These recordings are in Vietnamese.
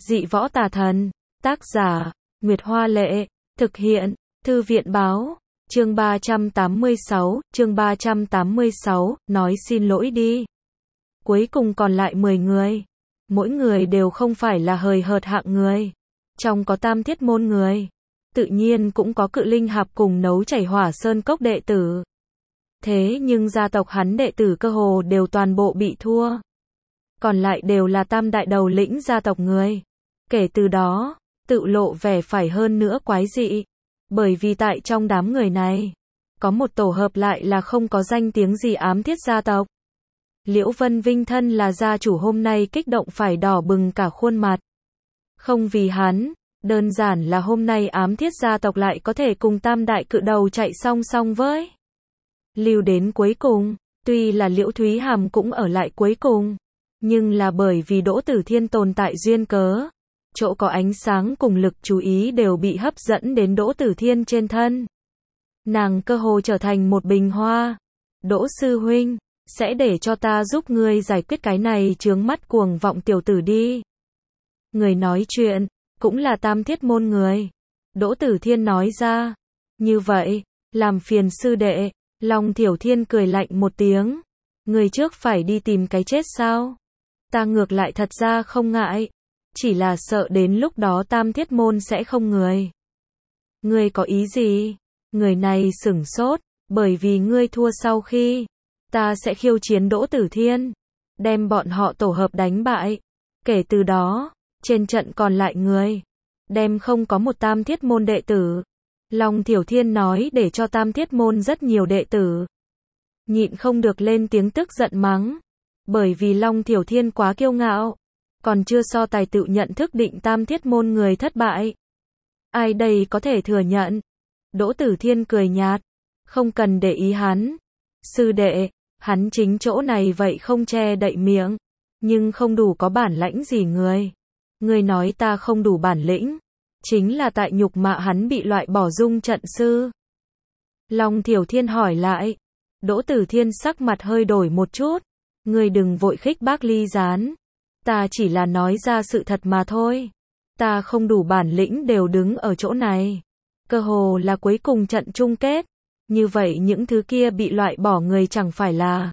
Dị võ tà thần. Tác giả, Nguyệt Hoa Lệ. Thực hiện, Thư viện Báo. Chương 386, nói xin lỗi đi. Cuối cùng còn lại 10 người. Mỗi người đều không phải là hời hợt hạng người. Trong có Tam Thiết môn người. Tự nhiên cũng có Cự Linh Hạp cùng Nấu Chảy Hỏa Sơn Cốc đệ tử. Thế nhưng gia tộc hắn đệ tử cơ hồ đều toàn bộ bị thua. Còn lại đều là tam đại đầu lĩnh gia tộc người. Kể từ đó, tự lộ vẻ phải hơn nữa quái dị. Bởi vì tại trong đám người này, có một tổ hợp lại là không có danh tiếng gì Ám Thiết gia tộc. Liễu Vân Vinh thân là gia chủ hôm nay kích động phải đỏ bừng cả khuôn mặt. Không vì hắn, đơn giản là hôm nay Ám Thiết gia tộc lại có thể cùng tam đại cự đầu chạy song song với. Lưu đến cuối cùng, tuy là Liễu Thúy Hàm cũng ở lại cuối cùng, nhưng là bởi vì Đỗ Tử Thiên tồn tại duyên cớ, chỗ có ánh sáng cùng lực chú ý đều bị hấp dẫn đến Đỗ Tử Thiên trên thân. Nàng cơ hồ trở thành một bình hoa. Đỗ sư huynh, sẽ để cho ta giúp ngươi giải quyết cái này chướng mắt cuồng vọng tiểu tử đi. Người nói chuyện, cũng là Tam Thiết môn người. Đỗ Tử Thiên nói ra. Như vậy, làm phiền sư đệ. Long Thiểu Thiên cười lạnh một tiếng. Người trước phải đi tìm cái chết sao? Ta ngược lại thật ra không ngại. Chỉ là sợ đến lúc đó Tam Thiết môn sẽ không người. Ngươi có ý gì? Người này sửng sốt, bởi vì ngươi thua sau khi ta sẽ khiêu chiến Đỗ Tử Thiên, đem bọn họ tổ hợp đánh bại. Kể từ đó, trên trận còn lại người, đem không có một Tam Thiết môn đệ tử. Long Thiểu Thiên nói để cho Tam Thiết môn rất nhiều đệ tử. Nhịn không được lên tiếng tức giận mắng. Bởi vì Long Thiểu Thiên quá kiêu ngạo. Còn chưa so tài tự nhận thức định Tam Thiết môn người thất bại. Ai đây có thể thừa nhận? Đỗ Tử Thiên cười nhạt. Không cần để ý hắn. Sư đệ, hắn chính chỗ này vậy không che đậy miệng. Nhưng không đủ có bản lãnh gì người. Người nói ta không đủ bản lĩnh. Chính là tại nhục mạ hắn bị loại bỏ dung trận sư. Long Thiểu Thiên hỏi lại. Đỗ Tử Thiên sắc mặt hơi đổi một chút. Người đừng vội khích bác ly gián. Ta chỉ là nói ra sự thật mà thôi. Ta không đủ bản lĩnh đều đứng ở chỗ này. Cơ hồ là cuối cùng trận chung kết. Như vậy những thứ kia bị loại bỏ người chẳng phải là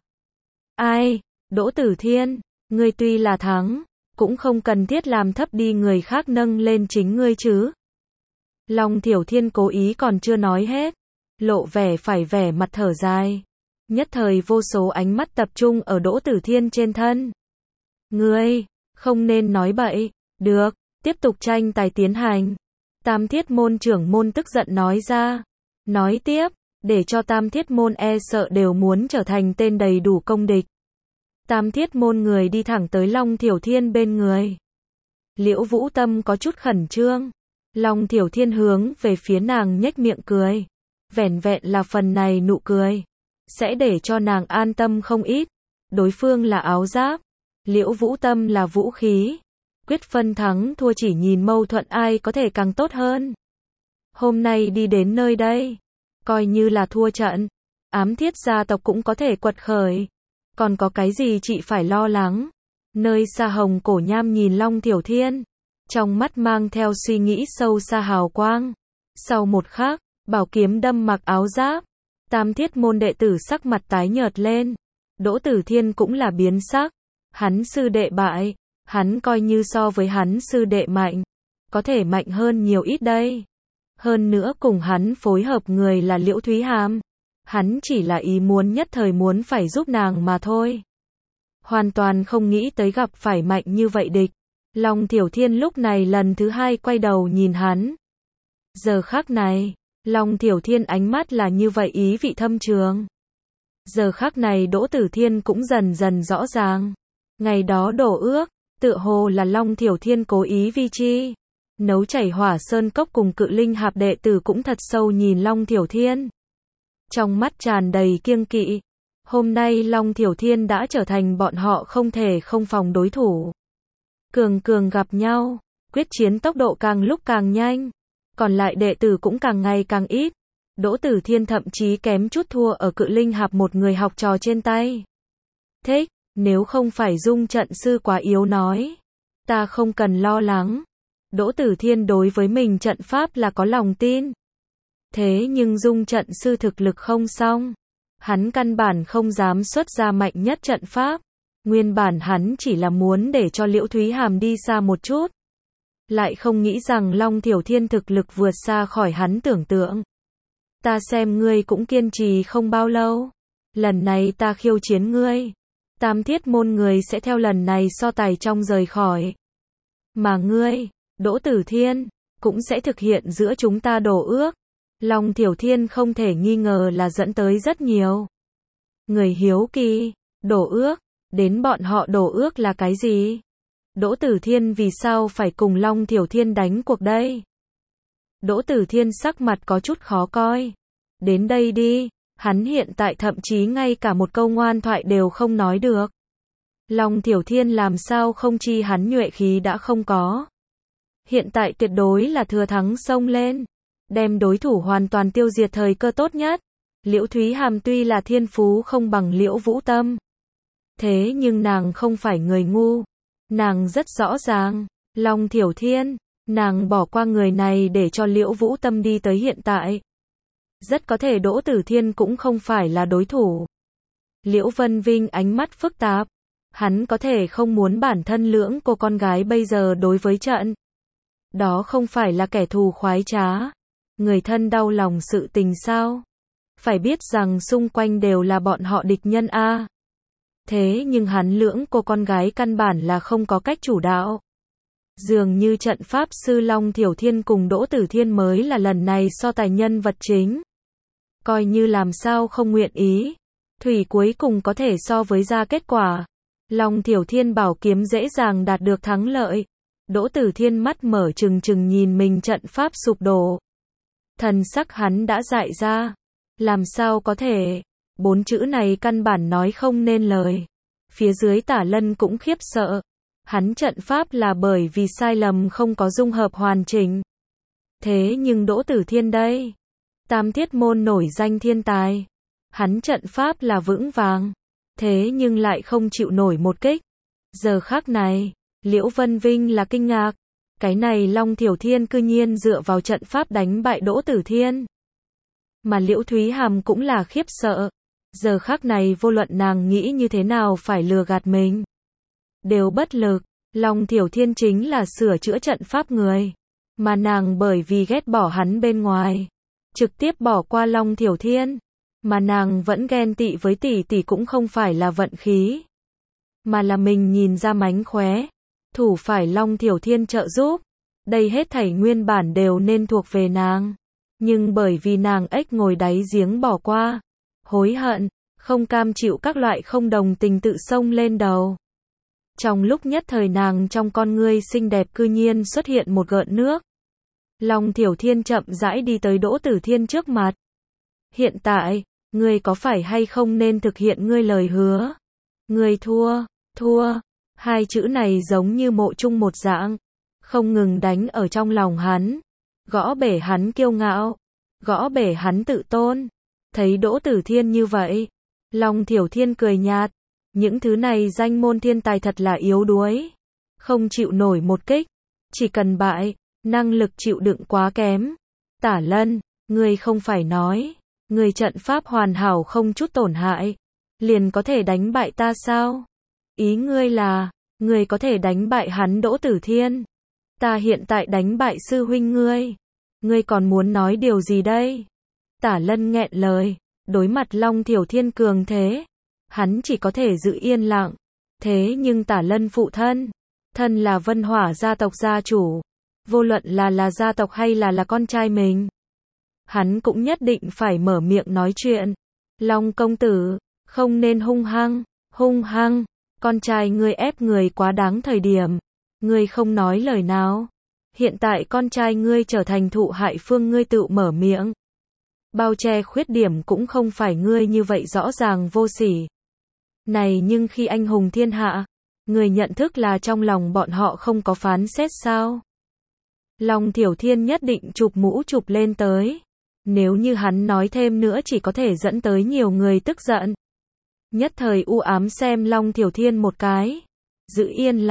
ai? Đỗ Tử Thiên, ngươi tuy là thắng, cũng không cần thiết làm thấp đi người khác nâng lên chính ngươi chứ. Long Thiểu Thiên cố ý còn chưa nói hết. Lộ vẻ phải vẻ mặt thở dài. Nhất thời vô số ánh mắt tập trung ở Đỗ Tử Thiên trên thân. Ngươi, không nên nói bậy. Được, tiếp tục tranh tài tiến hành. Tam Thiết môn trưởng môn tức giận nói ra. Nói tiếp, để cho Tam Thiết môn e sợ đều muốn trở thành tên đầy đủ công địch. Tam Thiết môn người đi thẳng tới Long Thiểu Thiên bên người. Liễu Vũ Tâm có chút khẩn trương. Long Thiểu Thiên hướng về phía nàng nhếch miệng cười. Vẻn vẹn là phần này nụ cười sẽ để cho nàng an tâm không ít. Đối phương là áo giáp, Liễu Vũ Tâm là vũ khí. Quyết phân thắng thua chỉ nhìn mâu thuẫn ai có thể càng tốt hơn. Hôm nay đi đến nơi đây, coi như là thua trận, Ám Thiết gia tộc cũng có thể quật khởi. Còn có cái gì chị phải lo lắng? Nơi xa Hồng Cổ Nham nhìn Long Thiểu Thiên, trong mắt mang theo suy nghĩ sâu xa hào quang. Sau một khắc, bảo kiếm đâm mặc áo giáp, Tam Thiết môn đệ tử sắc mặt tái nhợt lên. Đỗ Tử Thiên cũng là biến sắc. Hắn sư đệ bại, hắn coi như so với hắn sư đệ mạnh, có thể mạnh hơn nhiều ít đây. Hơn nữa cùng hắn phối hợp người là Liễu Thúy Hàm. Hắn chỉ là ý muốn nhất thời muốn phải giúp nàng mà thôi. Hoàn toàn không nghĩ tới gặp phải mạnh như vậy địch. Long Thiểu Thiên lúc này lần thứ hai quay đầu nhìn hắn. Giờ khắc này, Long Thiểu Thiên ánh mắt là như vậy ý vị thâm trường. Giờ khắc này Đỗ Tử Thiên cũng dần dần rõ ràng. Ngày đó đổ ước, tựa hồ là Long Thiểu Thiên cố ý vi chi. Nấu Chảy Hỏa Sơn Cốc cùng Cự Linh Hạp đệ tử cũng thật sâu nhìn Long Thiểu Thiên. Trong mắt tràn đầy kiêng kỵ. Hôm nay Long Thiểu Thiên đã trở thành bọn họ không thể không phòng đối thủ. Cường cường gặp nhau, quyết chiến tốc độ càng lúc càng nhanh. Còn lại đệ tử cũng càng ngày càng ít. Đỗ Tử Thiên thậm chí kém chút thua ở Cự Linh Hạp một người học trò trên tay. Thích, nếu không phải dung trận sư quá yếu nói. Ta không cần lo lắng. Đỗ Tử Thiên đối với mình trận pháp là có lòng tin. Thế nhưng dung trận sư thực lực không xong. Hắn căn bản không dám xuất ra mạnh nhất trận pháp. Nguyên bản hắn chỉ là muốn để cho Liễu Thúy Hàm đi xa một chút. Lại không nghĩ rằng Long Thiểu Thiên thực lực vượt xa khỏi hắn tưởng tượng. Ta xem ngươi cũng kiên trì không bao lâu. Lần này ta khiêu chiến ngươi. Tam Thiết môn người sẽ theo lần này so tài trong rời khỏi. Mà ngươi, Đỗ Tử Thiên, cũng sẽ thực hiện giữa chúng ta đổ ước. Long Thiểu Thiên không thể nghi ngờ là dẫn tới rất nhiều người hiếu kỳ. Đổ ước, đến bọn họ đổ ước là cái gì? Đỗ Tử Thiên vì sao phải cùng Long Thiểu Thiên đánh cuộc đây? Đỗ Tử Thiên sắc mặt có chút khó coi. Đến đây đi, hắn hiện tại thậm chí ngay cả một câu ngoan thoại đều không nói được. Long Thiểu Thiên làm sao không chi hắn nhuệ khí đã không có. Hiện tại tuyệt đối là thừa thắng xông lên, đem đối thủ hoàn toàn tiêu diệt thời cơ tốt nhất. Liễu Thúy Hàm tuy là thiên phú không bằng Liễu Vũ Tâm. Thế nhưng nàng không phải người ngu. Nàng rất rõ ràng, Long Thiểu Thiên, nàng bỏ qua người này để cho Liễu Vũ Tâm đi tới hiện tại. Rất có thể Đỗ Tử Thiên cũng không phải là đối thủ. Liễu Vân Vinh ánh mắt phức tạp. Hắn có thể không muốn bản thân lưỡng cô con gái bây giờ đối với trận. Đó không phải là kẻ thù khoái trá. Người thân đau lòng sự tình sao? Phải biết rằng xung quanh đều là bọn họ địch nhân a. Thế nhưng hắn lưỡng cô con gái căn bản là không có cách chủ đạo. Dường như trận pháp sư Long Thiểu Thiên cùng Đỗ Tử Thiên mới là lần này so tài nhân vật chính. Coi như làm sao không nguyện ý. Thủy cuối cùng có thể so với ra kết quả. Long Thiểu Thiên bảo kiếm dễ dàng đạt được thắng lợi. Đỗ Tử Thiên mắt mở trừng trừng nhìn mình trận pháp sụp đổ. Thần sắc hắn đã dại ra. Làm sao có thể? 4 chữ này căn bản nói không nên lời. Phía dưới Tả Lân cũng khiếp sợ. Hắn trận pháp là bởi vì sai lầm không có dung hợp hoàn chỉnh. Thế nhưng Đỗ Tử Thiên đây, Tam Thiết môn nổi danh thiên tài. Hắn trận pháp là vững vàng. Thế nhưng lại không chịu nổi một kích. Giờ khắc này, Liễu Vân Vinh là kinh ngạc. Cái này Long Thiểu Thiên cư nhiên dựa vào trận pháp đánh bại Đỗ Tử Thiên. Mà Liễu Thúy Hàm cũng là khiếp sợ. Giờ khắc này vô luận nàng nghĩ như thế nào phải lừa gạt mình. Đều bất lực. Long Thiểu Thiên chính là sửa chữa trận pháp người. Mà nàng bởi vì ghét bỏ hắn bên ngoài. Trực tiếp bỏ qua Long Thiểu Thiên. Mà nàng vẫn ghen tị với tỷ tỷ cũng không phải là vận khí. Mà là mình nhìn ra mánh khóe. Thủ phải Long Thiểu Thiên trợ giúp. Đây hết thảy nguyên bản đều nên thuộc về nàng. Nhưng bởi vì nàng ếch ngồi đáy giếng bỏ qua. Hối hận, không cam chịu các loại không đồng tình tự xông lên đầu. Trong lúc nhất thời nàng trong con ngươi xinh đẹp cư nhiên xuất hiện một gợn nước. Long Thiểu Thiên chậm rãi đi tới Đỗ Tử Thiên trước mặt. Hiện tại, ngươi có phải hay không nên thực hiện ngươi lời hứa? Ngươi thua, thua. Hai chữ này giống như mộ chung một dạng. Không ngừng đánh ở trong lòng hắn. Gõ bể hắn kiêu ngạo. Gõ bể hắn tự tôn. Thấy Đỗ Tử Thiên như vậy. Long Thiểu Thiên cười nhạt. Những thứ này danh môn thiên tài thật là yếu đuối. Không chịu nổi một kích. Chỉ cần bại. Năng lực chịu đựng quá kém. Tả Lân, ngươi không phải nói. Ngươi trận pháp hoàn hảo không chút tổn hại. Liền có thể đánh bại ta sao? Ý ngươi là, ngươi có thể đánh bại hắn Đỗ Tử Thiên. Ta hiện tại đánh bại sư huynh ngươi. Ngươi còn muốn nói điều gì đây? Tả Lân nghẹn lời. Đối mặt Long Thiểu Thiên cường thế. Hắn chỉ có thể giữ yên lặng. Thế nhưng Tả Lân phụ thân. Thân là Vân Hỏa gia tộc gia chủ. Vô luận là gia tộc hay là con trai mình. Hắn cũng nhất định phải mở miệng nói chuyện. Long công tử, không nên hung hăng, hung hăng. Con trai ngươi ép người quá đáng thời điểm. Ngươi không nói lời nào. Hiện tại con trai ngươi trở thành thụ hại phương ngươi tự mở miệng. Bao che khuyết điểm cũng không phải ngươi như vậy rõ ràng vô sỉ. Này nhưng khi anh hùng thiên hạ, người nhận thức là trong lòng bọn họ không có phán xét sao? Long Thiểu Thiên nhất định chụp mũ chụp lên tới. Nếu như hắn nói thêm nữa chỉ có thể dẫn tới nhiều người tức giận. Nhất thời u ám xem Long Thiểu Thiên một cái. Giữ yên lặng.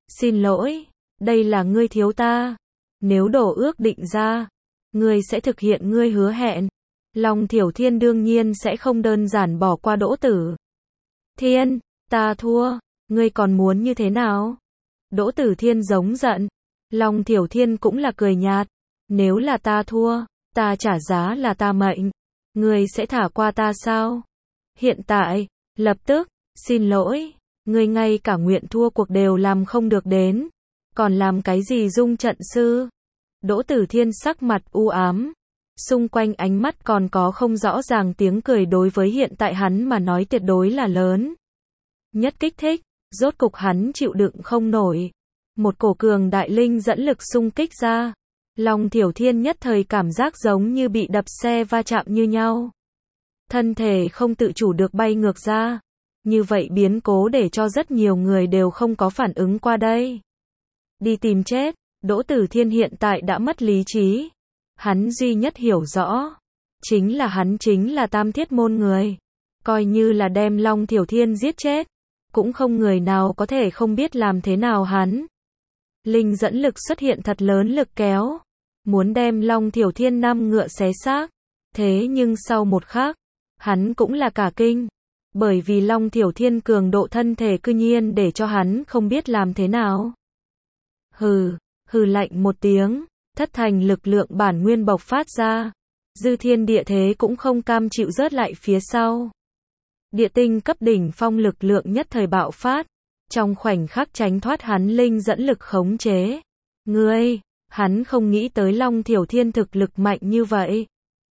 Xin lỗi, đây là ngươi thiếu ta. Nếu đổ ước định ra, ngươi sẽ thực hiện ngươi hứa hẹn. Long Thiểu Thiên đương nhiên sẽ không đơn giản bỏ qua Đỗ Tử Thiên, ta thua, ngươi còn muốn như thế nào? Đỗ Tử Thiên giống giận. Long Thiểu Thiên cũng là cười nhạt. Nếu là ta thua, ta trả giá là ta mệnh. Ngươi sẽ thả qua ta sao? Hiện tại, lập tức, xin lỗi, ngươi ngay cả nguyện thua cuộc đều làm không được đến. Còn làm cái gì dung trận sư? Đỗ Tử Thiên sắc mặt u ám. Xung quanh ánh mắt còn có không rõ ràng tiếng cười đối với hiện tại hắn mà nói tuyệt đối là lớn. Nhất kích thích, rốt cục hắn chịu đựng không nổi. Một cổ cường đại linh dẫn lực xung kích ra. Long Thiểu Thiên nhất thời cảm giác giống như bị đập xe va chạm như nhau. Thân thể không tự chủ được bay ngược ra. Như vậy biến cố để cho rất nhiều người đều không có phản ứng qua đây. Đi tìm chết, Đỗ Tử Thiên hiện tại đã mất lý trí. Hắn duy nhất hiểu rõ, chính là hắn chính là Tam Thiết môn người. Coi như là đem Long Thiểu Thiên giết chết, cũng không người nào có thể không biết làm thế nào hắn. Linh dẫn lực xuất hiện thật lớn lực kéo, muốn đem Long Thiểu Thiên năm ngựa xé xác. Thế nhưng sau một khắc, hắn cũng là cả kinh. Bởi vì Long Thiểu Thiên cường độ thân thể cư nhiên để cho hắn không biết làm thế nào. Hừ, hừ lạnh một tiếng, thất thành lực lượng bản nguyên bộc phát ra. Dư thiên địa thế cũng không cam chịu rớt lại phía sau. Địa tinh cấp đỉnh phong lực lượng nhất thời bạo phát. Trong khoảnh khắc tránh thoát hắn linh dẫn lực khống chế. Ngươi, hắn không nghĩ tới Long Thiểu Thiên thực lực mạnh như vậy.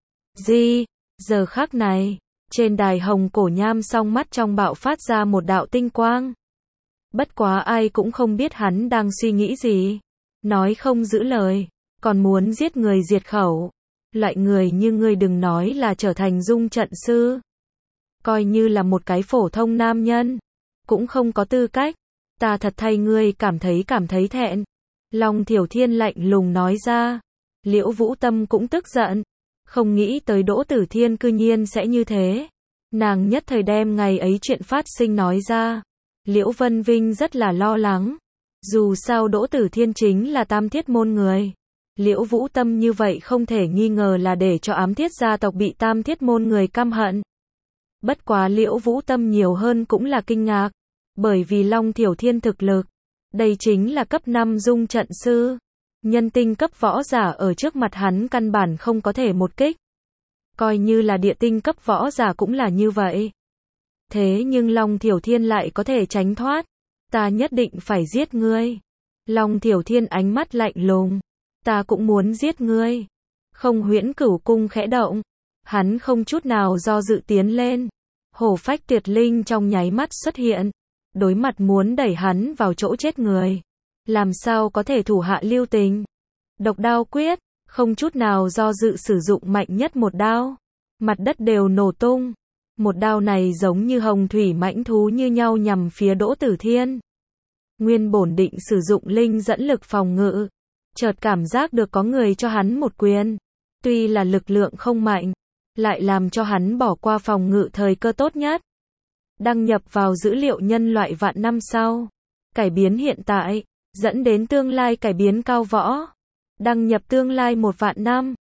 Giờ khắc này, trên đài hồng cổ nham song mắt trong bạo phát ra một đạo tinh quang. Bất quá ai cũng không biết hắn đang suy nghĩ gì. Nói không giữ lời, còn muốn giết người diệt khẩu. Loại người như ngươi đừng nói là trở thành dung trận sư. Coi như là một cái phổ thông nam nhân, cũng không có tư cách. Ta thật thay ngươi cảm thấy thẹn. Long Thiểu Thiên lạnh lùng nói ra. Liễu Vũ Tâm cũng tức giận. Không nghĩ tới Đỗ Tử Thiên cư nhiên sẽ như thế. Nàng nhất thời đem ngày ấy chuyện phát sinh nói ra. Liễu Vân Vinh rất là lo lắng. Dù sao Đỗ Tử Thiên chính là Tam Thiết môn người. Liễu Vũ Tâm như vậy không thể nghi ngờ là để cho ám thiết gia tộc bị Tam Thiết môn người căm hận. Bất quá Liễu Vũ Tâm nhiều hơn cũng là kinh ngạc. Bởi vì Long Thiểu Thiên thực lực, đây chính là cấp 5 dung trận sư. Nhân tinh cấp võ giả ở trước mặt hắn căn bản không có thể một kích. Coi như là địa tinh cấp võ giả cũng là như vậy. Thế nhưng Long Thiểu Thiên lại có thể tránh thoát. Ta nhất định phải giết ngươi. Long Thiểu Thiên ánh mắt lạnh lùng. Ta cũng muốn giết ngươi. Không Huyễn Cửu cung khẽ động. Hắn không chút nào do dự tiến lên. Hổ phách tuyệt linh trong nháy mắt xuất hiện. Đối mặt muốn đẩy hắn vào chỗ chết người. Làm sao có thể thủ hạ lưu tình. Độc đao quyết, không chút nào do dự sử dụng mạnh nhất một đao. Mặt đất đều nổ tung. Một đao này giống như hồng thủy mãnh thú như nhau nhằm phía Đỗ Tử Thiên. Nguyên bổn định sử dụng linh dẫn lực phòng ngự. Chợt cảm giác được có người cho hắn một quyền. Tuy là lực lượng không mạnh, lại làm cho hắn bỏ qua phòng ngự thời cơ tốt nhất. Đăng nhập vào dữ liệu nhân loại vạn năm sau. Cải biến hiện tại, dẫn đến tương lai cải biến cao võ. Đăng nhập tương lai 1 vạn năm.